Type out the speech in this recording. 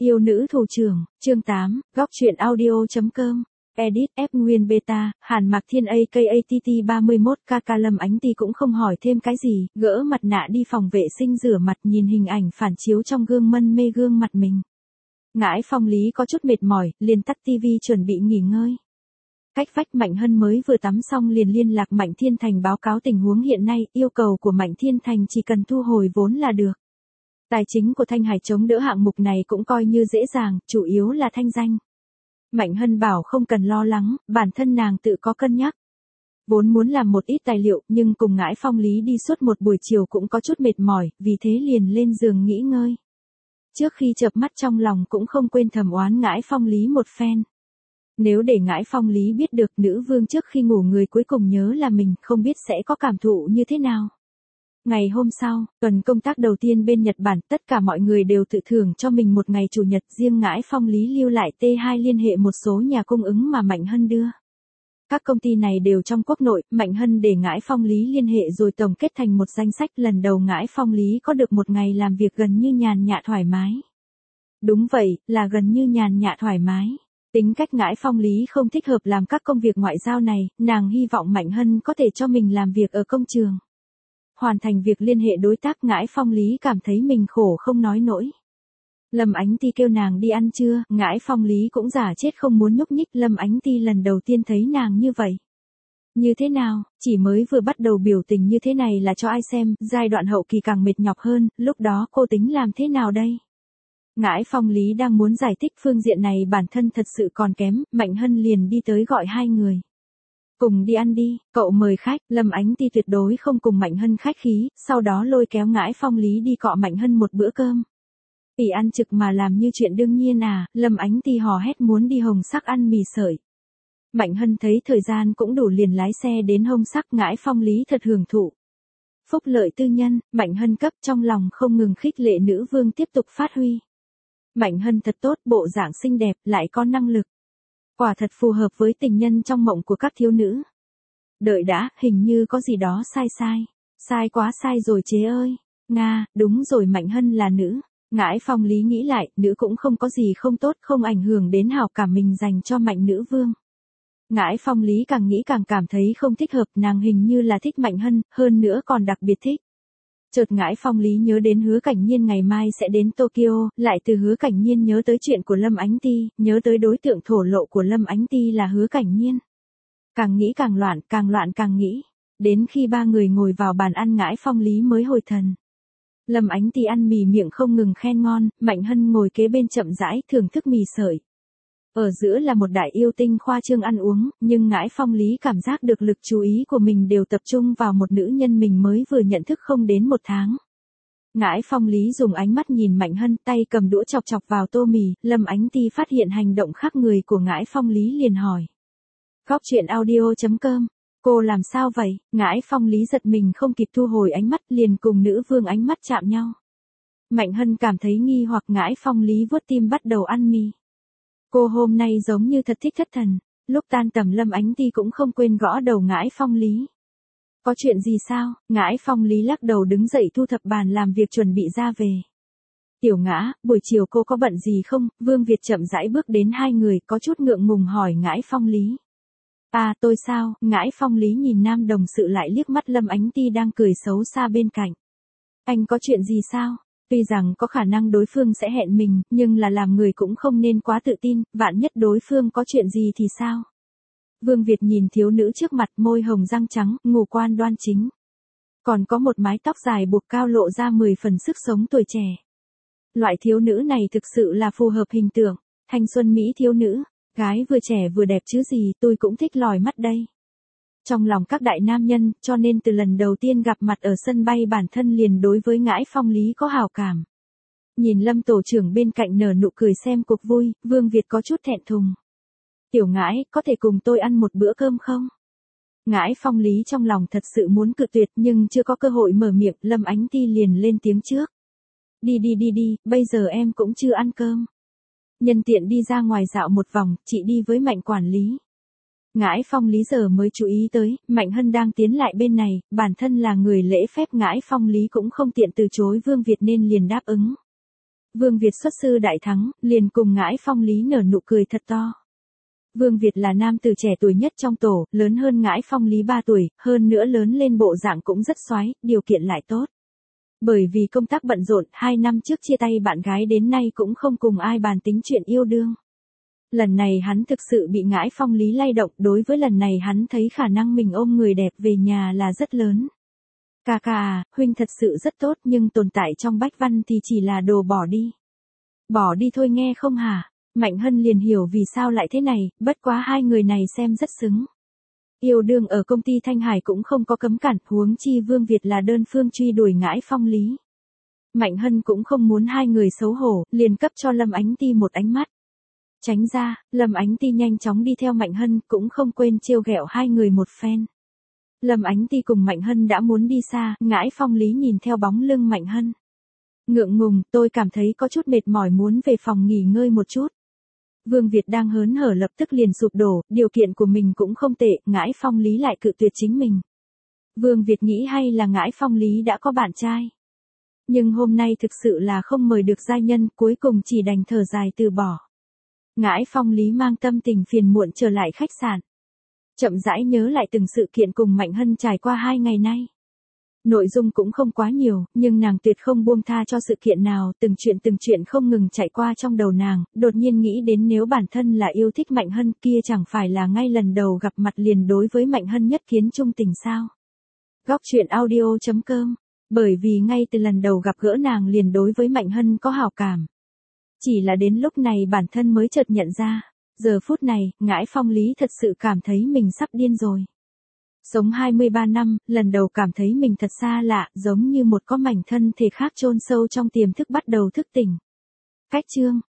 Yêu nữ thủ trưởng, chương 8, góc truyện audio.com. Edit F Nguyên Beta, Hàn Mạc Thiên AKATT 31KK Lâm Ánh Ti cũng không hỏi thêm cái gì, gỡ mặt nạ đi phòng vệ sinh rửa mặt nhìn hình ảnh phản chiếu trong gương mân mê gương mặt mình. Ngãi Phong Lý có chút mệt mỏi, liền tắt tivi chuẩn bị nghỉ ngơi. Cách vách Mạnh Hân mới vừa tắm xong liền liên lạc Mạnh Thiên Thành báo cáo tình huống hiện nay, yêu cầu của Mạnh Thiên Thành chỉ cần thu hồi vốn là được. Tài chính của Thanh Hải chống đỡ hạng mục này cũng coi như dễ dàng, chủ yếu là thanh danh. Mạnh Hân bảo không cần lo lắng, bản thân nàng tự có cân nhắc. Vốn muốn làm một ít tài liệu, nhưng cùng Ngãi Phong Lý đi suốt một buổi chiều cũng có chút mệt mỏi, vì thế liền lên giường nghỉ ngơi. Trước khi chợp mắt trong lòng cũng không quên thầm oán Ngãi Phong Lý một phen. Nếu để Ngãi Phong Lý biết được nữ vương trước khi ngủ người cuối cùng nhớ là mình, không biết sẽ có cảm thụ như thế nào. Ngày hôm sau, tuần công tác đầu tiên bên Nhật Bản, tất cả mọi người đều tự thưởng cho mình một ngày chủ nhật, riêng Ngãi Phong Lý lưu lại T2 liên hệ một số nhà cung ứng mà Mạnh Hân đưa. Các công ty này đều trong quốc nội, Mạnh Hân để Ngãi Phong Lý liên hệ rồi tổng kết thành một danh sách. Lần đầu Ngãi Phong Lý có được một ngày làm việc gần như nhàn nhã thoải mái. Đúng vậy, là gần như nhàn nhã thoải mái. Tính cách Ngãi Phong Lý không thích hợp làm các công việc ngoại giao này, nàng hy vọng Mạnh Hân có thể cho mình làm việc ở công trường. Hoàn thành việc liên hệ đối tác, Ngãi Phong Lý cảm thấy mình khổ không nói nổi. Lâm Ánh Ti kêu nàng đi ăn trưa, Ngãi Phong Lý cũng giả chết không muốn nhúc nhích. Lâm Ánh Ti lần đầu tiên thấy nàng như vậy. Như thế nào, chỉ mới vừa bắt đầu biểu tình như thế này là cho ai xem, giai đoạn hậu kỳ càng mệt nhọc hơn, lúc đó cô tính làm thế nào đây? Ngãi Phong Lý đang muốn giải thích phương diện này bản thân thật sự còn kém, Mạnh Hân liền đi tới gọi hai người. Cùng đi ăn đi, cậu mời khách. Lâm Ánh Ti tuyệt đối không cùng Mạnh Hân khách khí, sau đó lôi kéo Ngãi Phong Lý đi cọ Mạnh Hân một bữa cơm. Tỷ ăn trực mà làm như chuyện đương nhiên à, Lâm Ánh Ti hò hét muốn đi Hồng Sắc ăn mì sợi. Mạnh Hân thấy thời gian cũng đủ liền lái xe đến Hồng Sắc. Ngãi Phong Lý thật hưởng thụ. Phúc lợi tư nhân, Mạnh Hân cấp, trong lòng không ngừng khích lệ nữ vương tiếp tục phát huy. Mạnh Hân thật tốt, bộ dạng xinh đẹp, lại có năng lực. Quả thật phù hợp với tình nhân trong mộng của các thiếu nữ. Đợi đã, hình như có gì đó sai. Sai quá sai rồi chế ơi. Nga, đúng rồi, Mạnh Hân là nữ. Ngãi Phong Lý nghĩ lại, nữ cũng không có gì không tốt, không ảnh hưởng đến hảo cảm mình dành cho Mạnh nữ vương. Ngãi Phong Lý càng nghĩ càng cảm thấy không thích hợp, nàng hình như là thích Mạnh Hân, hơn nữa còn đặc biệt thích. Chợt Ngãi Phong Lý nhớ đến Hứa Cảnh Nhiên ngày mai sẽ đến Tokyo, lại từ Hứa Cảnh Nhiên nhớ tới chuyện của Lâm Ánh Ti, nhớ tới đối tượng thổ lộ của Lâm Ánh Ti là Hứa Cảnh Nhiên. Càng nghĩ càng loạn càng nghĩ. Đến khi ba người ngồi vào bàn ăn, Ngãi Phong Lý mới hồi thần. Lâm Ánh Ti ăn mì miệng không ngừng khen ngon, Mạnh Hân ngồi kế bên chậm rãi thưởng thức mì sợi. Ở giữa là một đại yêu tinh khoa trương ăn uống, nhưng Ngãi Phong Lý cảm giác được lực chú ý của mình đều tập trung vào một nữ nhân mình mới vừa nhận thức không đến một tháng. Ngãi Phong Lý dùng ánh mắt nhìn Mạnh Hân, tay cầm đũa chọc chọc vào tô mì. Lâm Ánh Ti phát hiện hành động khác người của Ngãi Phong Lý liền hỏi. Góc truyện audio.com. Cô làm sao vậy? Ngãi Phong Lý giật mình không kịp thu hồi ánh mắt, liền cùng nữ vương ánh mắt chạm nhau. Mạnh Hân cảm thấy nghi hoặc. Ngãi Phong Lý vuốt tim bắt đầu ăn mì. Cô hôm nay giống như thật thích thất thần. Lúc tan tầm Lâm Ánh Ti cũng không quên gõ đầu Ngãi Phong Lý. Có chuyện gì sao? Ngãi Phong Lý lắc đầu đứng dậy thu thập bàn làm việc chuẩn bị ra về. Tiểu Ngã, buổi chiều cô có bận gì không? Vương Việt chậm rãi bước đến hai người, có chút ngượng ngùng hỏi Ngãi Phong Lý. À, tôi sao? Ngãi Phong Lý nhìn nam đồng sự lại liếc mắt Lâm Ánh Ti đang cười xấu xa bên cạnh. Anh có chuyện gì sao? Tuy rằng có khả năng đối phương sẽ hẹn mình, nhưng là làm người cũng không nên quá tự tin, vạn nhất đối phương có chuyện gì thì sao? Vương Việt nhìn thiếu nữ trước mặt, môi hồng răng trắng, ngũ quan đoan chính. Còn có một mái tóc dài buộc cao lộ ra 10 phần sức sống tuổi trẻ. Loại thiếu nữ này thực sự là phù hợp hình tượng, thanh xuân mỹ thiếu nữ, gái vừa trẻ vừa đẹp chứ gì, tôi cũng thích lòi mắt đây. Trong lòng các đại nam nhân, cho nên từ lần đầu tiên gặp mặt ở sân bay bản thân liền đối với Ngãi Phong Lý có hảo cảm. Nhìn Lâm tổ trưởng bên cạnh nở nụ cười xem cuộc vui, Vương Việt có chút thẹn thùng. Tiểu Ngãi, có thể cùng tôi ăn một bữa cơm không? Ngãi Phong Lý trong lòng thật sự muốn cự tuyệt nhưng chưa có cơ hội mở miệng, Lâm Ánh Ti liền lên tiếng trước. Đi, bây giờ em cũng chưa ăn cơm. Nhân tiện đi ra ngoài dạo một vòng, chị đi với Mạnh quản lý. Ngãi Phong Lý giờ mới chú ý tới, Mạnh Hân đang tiến lại bên này, bản thân là người lễ phép Ngãi Phong Lý cũng không tiện từ chối Vương Việt nên liền đáp ứng. Vương Việt xuất sư đại thắng, liền cùng Ngãi Phong Lý nở nụ cười thật to. Vương Việt là nam tử trẻ tuổi nhất trong tổ, lớn hơn Ngãi Phong Lý 3 tuổi, hơn nữa lớn lên bộ dạng cũng rất xoái, điều kiện lại tốt. Bởi vì công tác bận rộn, 2 năm trước chia tay bạn gái đến nay cũng không cùng ai bàn tính chuyện yêu đương. Lần này hắn thực sự bị Ngãi Phong Lý lay động, đối với lần này hắn thấy khả năng mình ôm người đẹp về nhà là rất lớn. Ca ca à, huynh thật sự rất tốt nhưng tồn tại trong bách văn thì chỉ là đồ bỏ đi. Bỏ đi thôi nghe không hả? Mạnh Hân liền hiểu vì sao lại thế này, bất quá hai người này xem rất xứng. Yêu đương ở công ty Thanh Hải cũng không có cấm cản, huống chi Vương Việt là đơn phương truy đuổi Ngãi Phong Lý. Mạnh Hân cũng không muốn hai người xấu hổ, liền cấp cho Lâm Ánh Ti một ánh mắt. Tránh ra, Lâm Ánh Ti nhanh chóng đi theo Mạnh Hân, cũng không quên trêu ghẹo hai người một phen. Lâm Ánh Ti cùng Mạnh Hân đã muốn đi xa, Ngãi Phong Lý nhìn theo bóng lưng Mạnh Hân. Ngượng ngùng, tôi cảm thấy có chút mệt mỏi muốn về phòng nghỉ ngơi một chút. Vương Việt đang hớn hở lập tức liền sụp đổ, điều kiện của mình cũng không tệ, Ngãi Phong Lý lại cự tuyệt chính mình. Vương Việt nghĩ hay là Ngãi Phong Lý đã có bạn trai. Nhưng hôm nay thực sự là không mời được giai nhân, cuối cùng chỉ đành thở dài từ bỏ. Ngãi Phong Lý mang tâm tình phiền muộn trở lại khách sạn. Chậm rãi nhớ lại từng sự kiện cùng Mạnh Hân trải qua 2 ngày nay. Nội dung cũng không quá nhiều, nhưng nàng tuyệt không buông tha cho sự kiện nào, từng chuyện không ngừng chạy qua trong đầu nàng, đột nhiên nghĩ đến nếu bản thân là yêu thích Mạnh Hân kia chẳng phải là ngay lần đầu gặp mặt liền đối với Mạnh Hân nhất kiến trung tình sao. Góc truyện audio.com. Bởi vì ngay từ lần đầu gặp gỡ nàng liền đối với Mạnh Hân có hảo cảm. Chỉ là đến lúc này bản thân mới chợt nhận ra, giờ phút này, Ngãi Phong Lý thật sự cảm thấy mình sắp điên rồi. Sống 23 năm, lần đầu cảm thấy mình thật xa lạ, giống như một có mảnh thân thể khác chôn sâu trong tiềm thức bắt đầu thức tỉnh. Cách chương